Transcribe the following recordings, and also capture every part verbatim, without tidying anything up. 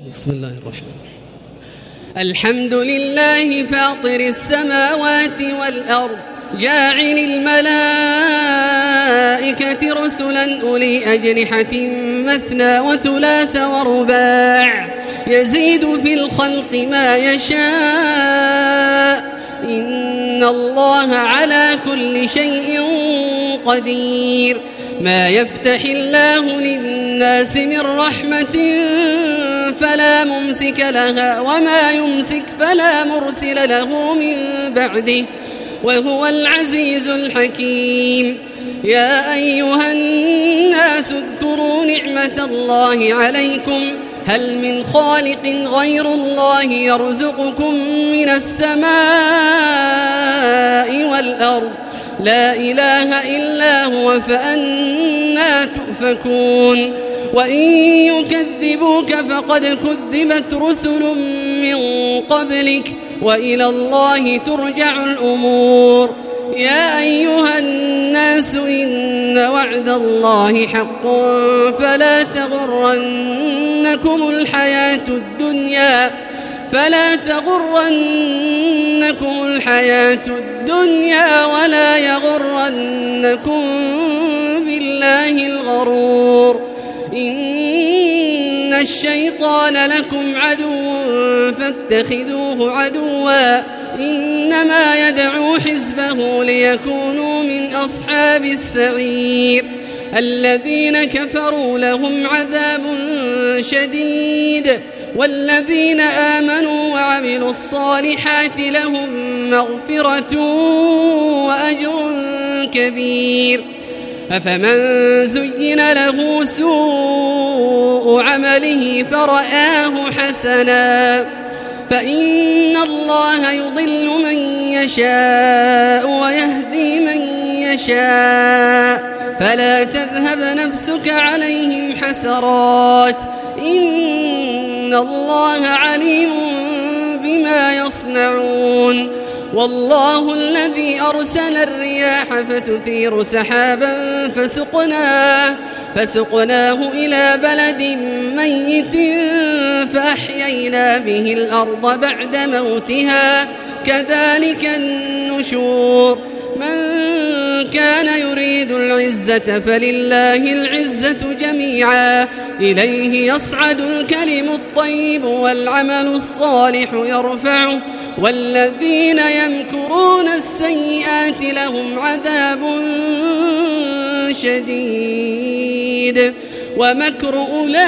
بسم الله الرحمن الرحيم. الحمد لله فاطر السماوات والأرض جاعل الملائكة رسلا أولي أجنحة مثنى وثلاث ورباع يزيد في الخلق ما يشاء إن الله على كل شيء قدير. ما يفتح الله للناس من رحمة فلا ممسك لها وما يمسك فلا مرسل له من بعده وهو العزيز الحكيم. يا أيها الناس اذكروا نعمة الله عليكم هل من خالق غير الله يرزقكم من السماء والأرض لا إله إلا هو فأنى تؤفكون. وإن يكذبوك فقد كذبت رسل من قبلك وإلى الله ترجع الأمور. يا أيها الناس إن وعد الله حق فلا تغرنكم الحياة الدنيا فلا تغرنكم الحياة الدنيا ولا يغرنكم بالله الغرور. إن الشيطان لكم عدو فاتخذوه عدوا إنما يدعو حزبه ليكونوا من أصحاب السعير. الذين كفروا لهم عذاب شديد والذين آمنوا وعملوا الصالحات لهم مغفرة وأجر كبير. أفمن زين له سوء عمله فرآه حسنا فإن الله يضل من يشاء ويهدي من يشاء فلا تذهب نفسك عليهم حسرات إن الله عليم بما يصنعون. والله الذي أرسل الرياح فتثير سحابا فسقناه, فسقناه إلى بلد ميت فأحيينا به الأرض بعد موتها كذلك النشور. من كان يريد العزة فلله العزة جميعا إليه يصعد الكلم الطيب والعمل الصالح يرفعه والذين يمكرون السيئات لهم عذاب شديد ومكر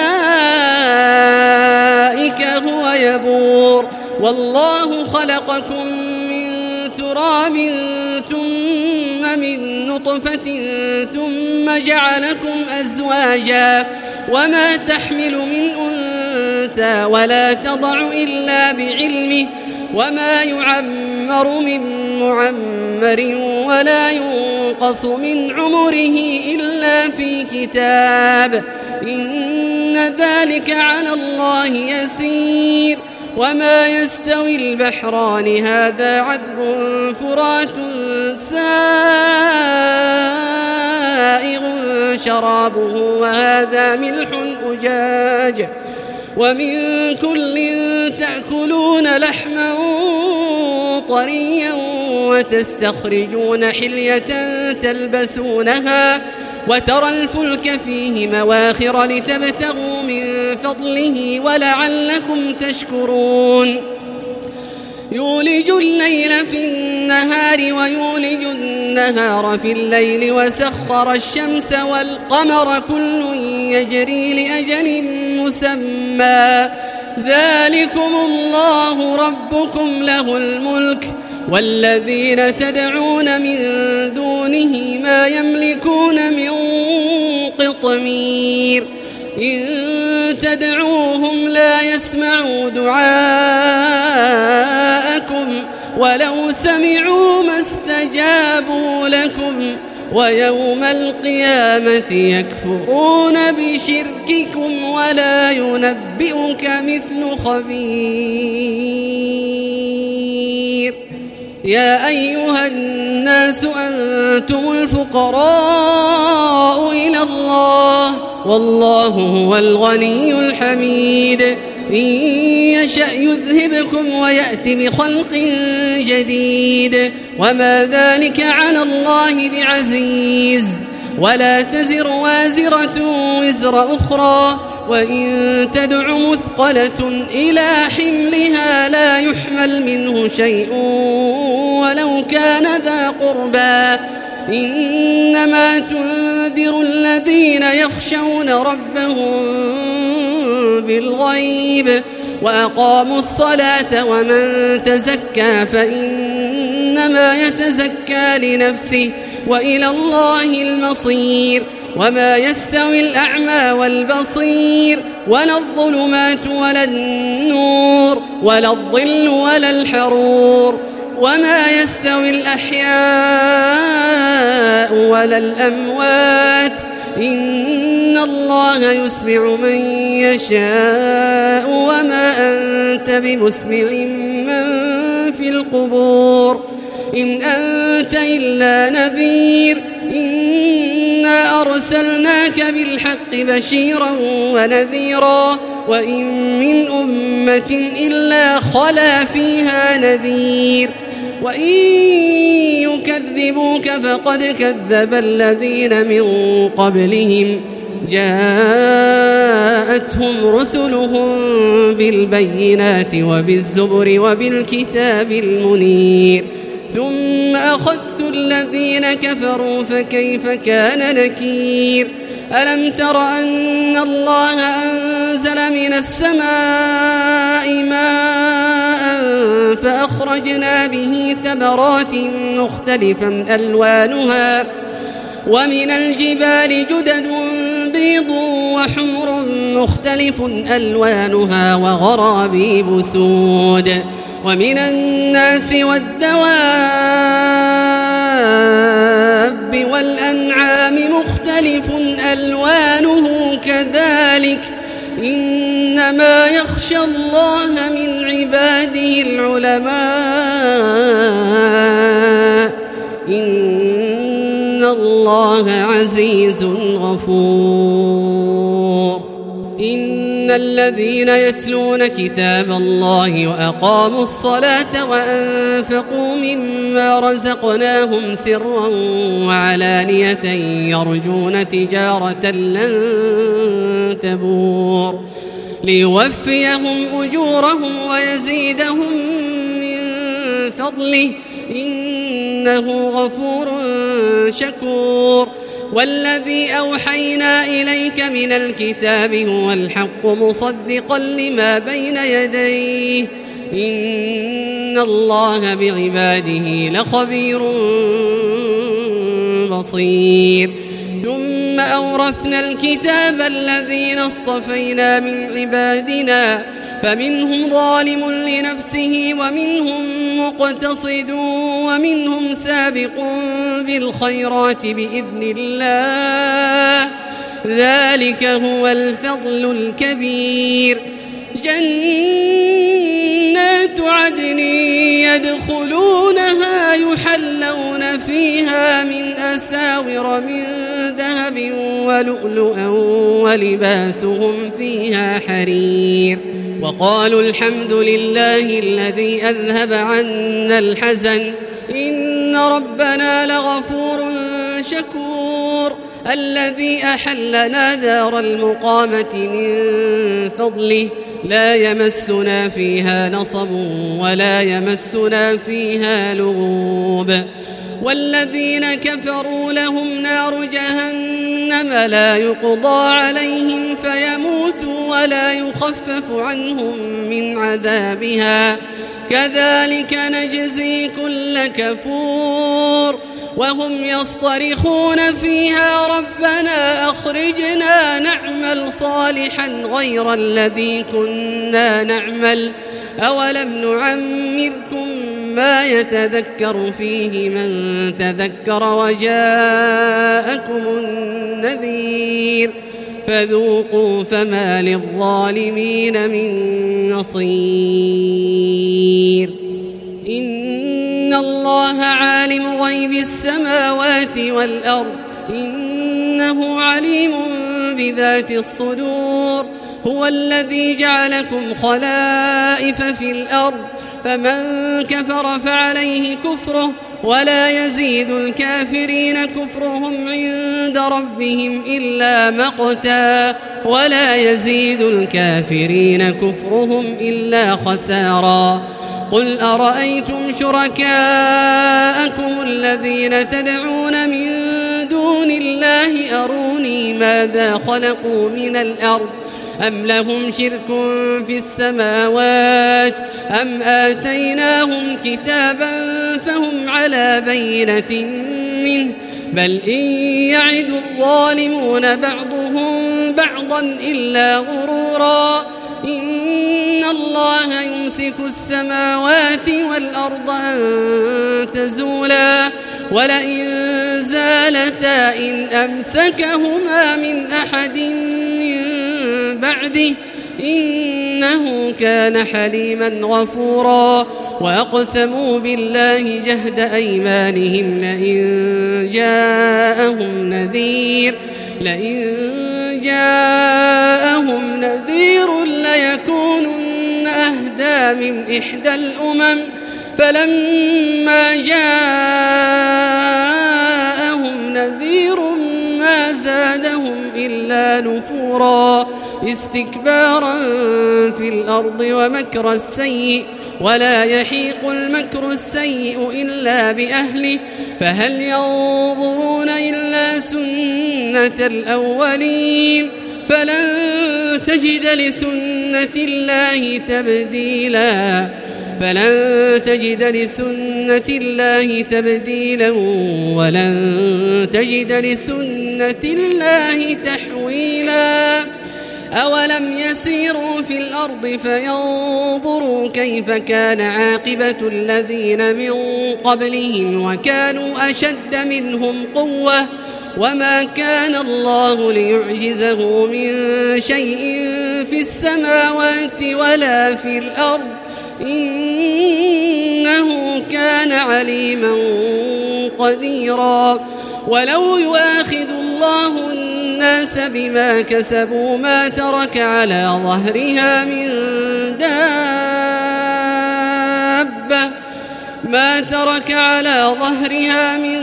أولئك هو يبور. والله خلقكم من تراب ثم من نطفة ثم جعلكم أزواجا وما تحمل من أنثى ولا تضع إلا بعلمه وما يعمر من معمر ولا ينقص من عمره إلا في كتاب إن ذلك على الله يسير. وما يستوي البحران هذا عذب فرات سائغ شرابه وهذا ملح أجاج ومن كل تأكلون لحما طريا وتستخرجون حلية تلبسونها وترى الفلك فيه مواخر لتبتغوا من فضله ولعلكم تشكرون. يولج الليل في النهار ويولج النهار في الليل وسخر الشمس والقمر كل يجري لأجل مسمى ذلكم الله ربكم له الملك والذين تدعون من دونه ما يملكون من قطمير. إن تدعوهم لا يسمعوا دعاءكم ولو سمعوا ما استجابوا لكم ويوم القيامة يكفرون بشرككم ولا ينبئك مثل خبير. يا أيها الناس أنتم الفقراء إلى الله والله هو الغني الحميد إن يشأ يذهبكم ويأت بخلق جديد وما ذلك على الله بعزيز. ولا تزر وازرة وزر أخرى وإن تدع مثقلة إلى حملها لا يحمل منه شيء ولو كان ذا قربى إنما تنذر الذين يخشون ربهم بالغيب وأقاموا الصلاة ومن تزكى فإنما يتزكى لنفسه وإلى الله المصير. وما يستوي الأعمى والبصير ولا الظلمات ولا النور ولا الظل ولا الحرور وما يستوي الأحياء ولا الأموات إن الله يسمع من يشاء وما أنت بمسمع من في القبور إن أنت إلا نذير إنا أرسلناك بالحق بشيرا ونذيرا وإن من أمة إلا خلا فيها نذير وإن يكذبوك فقد كذب الذين من قبلهم جاءتهم رسلهم بالبينات وبالزبر وبالكتاب المنير ثم أخذت الذين كفروا فكيف كان نكير. ألم تر أن الله أنزل من السماء ماء فأخرجنا به ثمرات مختلفا ألوانها ومن الجبال جدد بيض وحمر مختلف ألوانها وغرابيب سود ومن الناس والدواب والأنعام مختلف ألوانه كذلك إنما يخشى الله من عباده العلماء إن الله عزيز غفور. إن الذين يتلون كتاب الله وأقاموا الصلاة وأنفقوا مما رزقناهم سرا وعلانية يرجون تجارة لن تبور ليوفيهم أجورهم ويزيدهم من فضله إنه غفور شكور. والذي أوحينا إليك من الكتاب هو الحق مصدقا لما بين يديه إن الله بعباده لخبير بصير. ثم أورثنا الكتاب الذين اصطفينا من عبادنا فمنهم ظالم لنفسه ومنهم مقتصد ومنهم سابق بالخيرات بإذن الله ذلك هو الفضل الكبير. جنات عدن يدخلونها يحلون فيها من أساور من ذهب ولؤلؤا ولباسهم فيها حرير وقالوا الحمد لله الذي أذهب عنا الحزن إن ربنا لغفور شكور. الذي أحلنا دار المقامة من فضله لا يمسنا فيها نصب ولا يمسنا فيها لغوب. والذين كفروا لهم نار جهنم لا يقضى عليهم فيموتوا ولا يخفف عنهم من عذابها كذلك نجزي كل كفور. وهم يصطرخون فيها ربنا أخرجنا نعمل صالحا غير الذي كنا نعمل أولم نعمركم ما يتذكر فيه من تذكر وجاءكم النذير فذوقوا فما للظالمين من نصير. إن الله عالم غيب السماوات والأرض إنه عليم بذات الصدور. هو الذي جعلكم خلائف في الأرض فمن كفر فعليه كفره ولا يزيد الكافرين كفرهم عند ربهم إلا مقتا ولا يزيد الكافرين كفرهم إلا خسارا. قل أرأيتم شركاءكم الذين تدعون من دون الله أروني ماذا خلقوا من الأرض أم لهم شرك في السماوات أم آتيناهم كتابا فهم على بينة منه بل إن يعد الظالمون بعضهم بعضا إلا غرورا. إن الله يمسك السماوات والأرض أن تزولا ولئن زالتا إن أمسكهما من أحد من بعده إنه كان حليما غفورا. وأقسموا بالله جهد أيمانهم لئن جاءهم نذير لئن جاءهم نذير ليكونن أهدى من إحدى الأمم فلما جاءهم نذير ما زادهم إلا نفورا استكبارا في الأرض ومكر السيء ولا يحيق المكر السيء إلا بأهله فهل ينظرون إلا سنة الأولين فلن تجد لسنة الله تبديلا فلن تجد لسنة الله تبديلا ولن تجد لسنة الله تحويلا. أولم يسيروا في الأرض فينظروا كيف كان عاقبة الذين من قبلهم وكانوا أشد منهم قوة وما كان الله ليعجزه من شيء في السماوات ولا في الأرض إنه كان عليما قديرا. ولو يؤاخذ الله الناس بما كسبوا ما ترك على ظهرها من دابة ما ترك على ظهرها من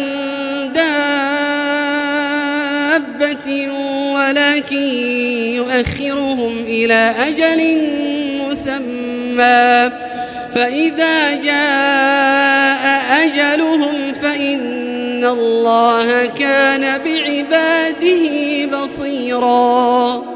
دابة ولكن يؤخرهم إلى أجل مسمى فإذا جاء أجلهم فإن الله كان بعباده بصيرا.